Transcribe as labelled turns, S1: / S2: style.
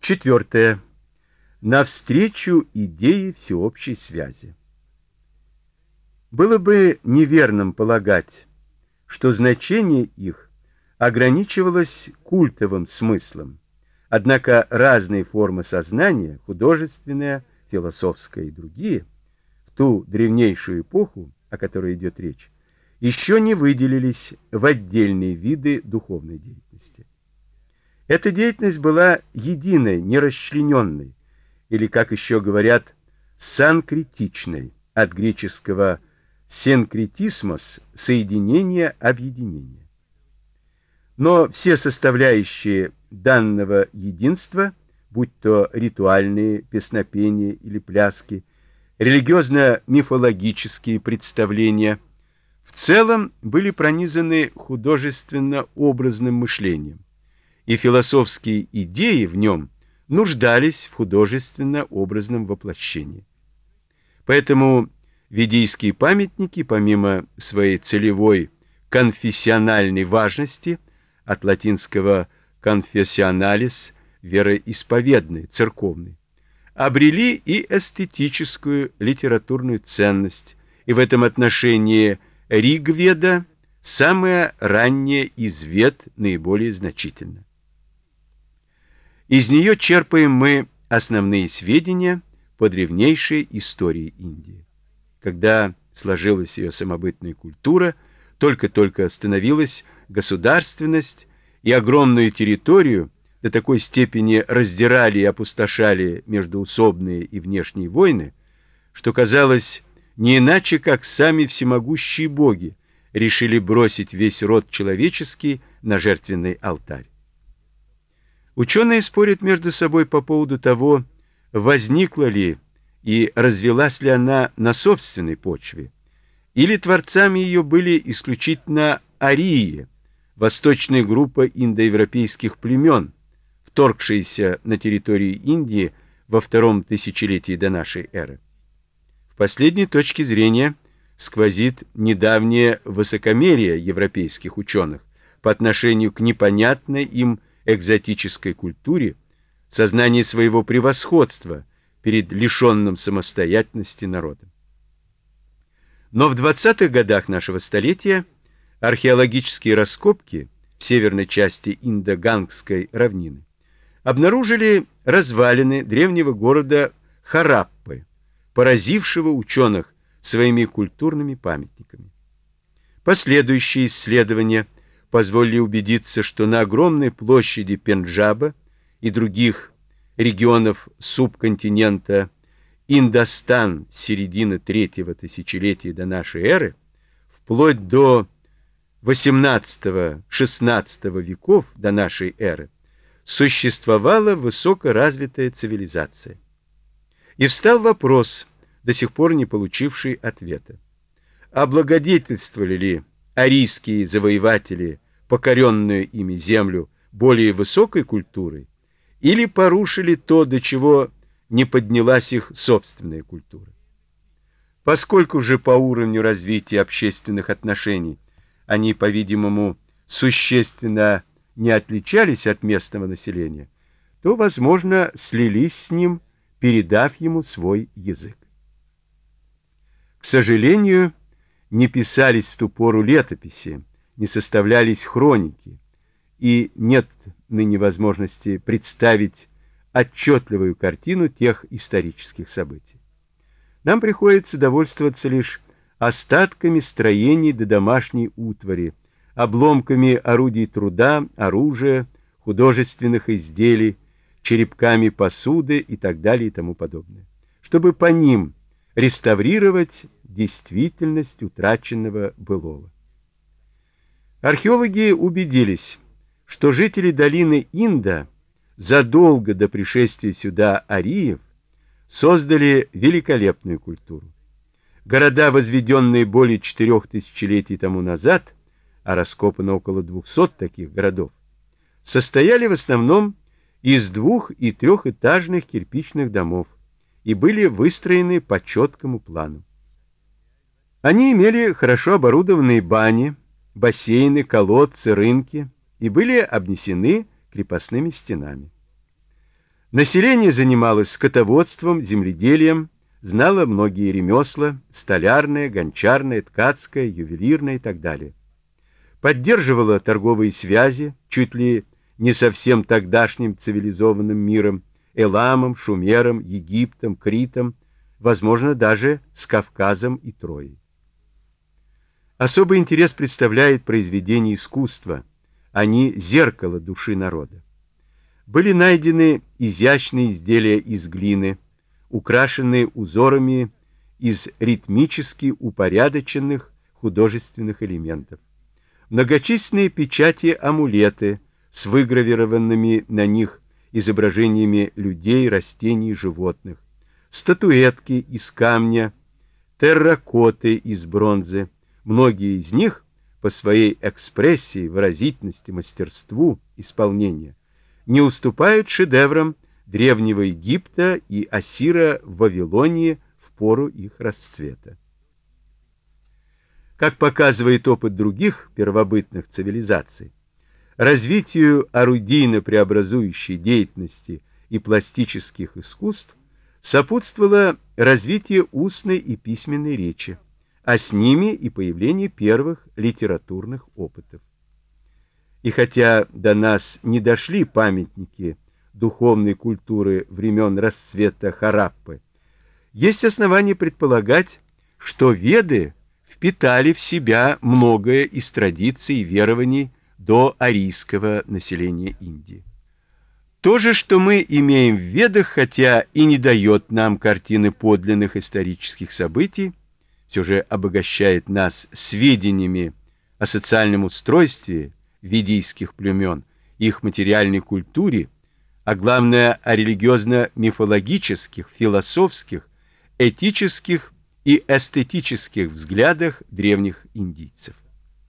S1: Четвертое. Навстречу идее всеобщей связи. Было бы неверным полагать, что значение их ограничивалось культовым смыслом, однако разные формы сознания, художественная, философская и другие, в ту древнейшую эпоху, о которой идет речь, еще не выделились в отдельные виды духовной деятельности. Эта деятельность была единой, нерасчлененной, или, как еще говорят, санкретичной, от греческого синкретисмос – соединение, объединение. Но все составляющие данного единства, будь то ритуальные песнопения или пляски, религиозно-мифологические представления, в целом были пронизаны художественно-образным мышлением, и философские идеи в нем нуждались в художественно-образном воплощении. Поэтому ведийские памятники, помимо своей целевой конфессиональной важности, от латинского confessionalis – вероисповедный, церковный, обрели и эстетическую литературную ценность, и в этом отношении Ригведа, самая ранняя из Вед, наиболее значительна. Из нее черпаем мы основные сведения по древнейшей истории Индии. Когда сложилась ее самобытная культура, только-только становилась государственность, и огромную территорию до такой степени раздирали и опустошали междоусобные и внешние войны, что казалось, не иначе, как сами всемогущие боги решили бросить весь род человеческий на жертвенный алтарь. Ученые спорят между собой по поводу того, возникла ли и развилась ли она на собственной почве, или творцами ее были исключительно арии, восточная группа индоевропейских племен, вторгшиеся на территорию Индии во втором тысячелетии до нашей эры. В последней точке зрения сквозит недавнее высокомерие европейских ученых по отношению к непонятной им экзотической культуре, сознание своего превосходства перед лишенным самостоятельности народом. Но в 20-х годах нашего столетия археологические раскопки в северной части Индо-Гангской равнины обнаружили развалины древнего города Хараппы, поразившего ученых своими культурными памятниками. Последующие исследования позволили убедиться, что на огромной площади Пенджаба и других регионов субконтинента Индостан середины третьего тысячелетия до нашей эры, вплоть до XVIII-XVI веков до нашей эры, существовала высокоразвитая цивилизация. И встал вопрос, до сих пор не получивший ответа: облагодетельствовали ли арийские завоеватели покоренную ими землю более высокой культурой, или порушили то, до чего не поднялась их собственная культура? Поскольку же по уровню развития общественных отношений они, по-видимому, существенно не отличались от местного населения, то, возможно, слились с ним, передав ему свой язык. К сожалению, не писались в ту пору летописи, не составлялись хроники, и нет ныне возможности представить отчетливую картину тех исторических событий. Нам приходится довольствоваться лишь остатками строений до домашней утвари, обломками орудий труда, оружия, художественных изделий, черепками посуды и так далее и тому подобное, чтобы по ним реставрировать действительность утраченного былого. Археологи убедились, что жители долины Инда задолго до пришествия сюда ариев создали великолепную культуру. Города, возведенные более 4 тысячелетий тому назад, а раскопано около 200 таких городов, состояли в основном из 2- и 3-этажных кирпичных домов и были выстроены по четкому плану. Они имели хорошо оборудованные бани, бассейны, колодцы, рынки и были обнесены крепостными стенами. Население занималось скотоводством, земледелием, знало многие ремесла: столярное, гончарное, ткацкое, ювелирное и так далее. Поддерживало торговые связи чуть ли не со всем тогдашним цивилизованным миром: Эламом, Шумером, Египтом, Критом, возможно, даже с Кавказом и Троей. Особый интерес представляет произведения искусства. Они зеркало души народа. Были найдены изящные изделия из глины, украшенные узорами из ритмически упорядоченных художественных элементов. Многочисленные печати-амулеты с выгравированными на них изображениями людей, растений, животных, статуэтки из камня, терракоты из бронзы. Многие из них по своей экспрессии, выразительности, мастерству исполнения не уступают шедеврам Древнего Египта и Ассира в Вавилонии в пору их расцвета. Как показывает опыт других первобытных цивилизаций, развитию орудийно-преобразующей деятельности и пластических искусств сопутствовало развитие устной и письменной речи, а с ними и появление первых литературных опытов. И хотя до нас не дошли памятники духовной культуры времен расцвета Хараппы, есть основания предполагать, что Веды впитали в себя многое из традиций и верований доарийского населения Индии. То же, что мы имеем в Ведах, хотя и не дает нам картины подлинных исторических событий, все же обогащает нас сведениями о социальном устройстве ведийских племен, их материальной культуре, а главное о религиозно-мифологических, философских, этических и эстетических взглядах древних индийцев.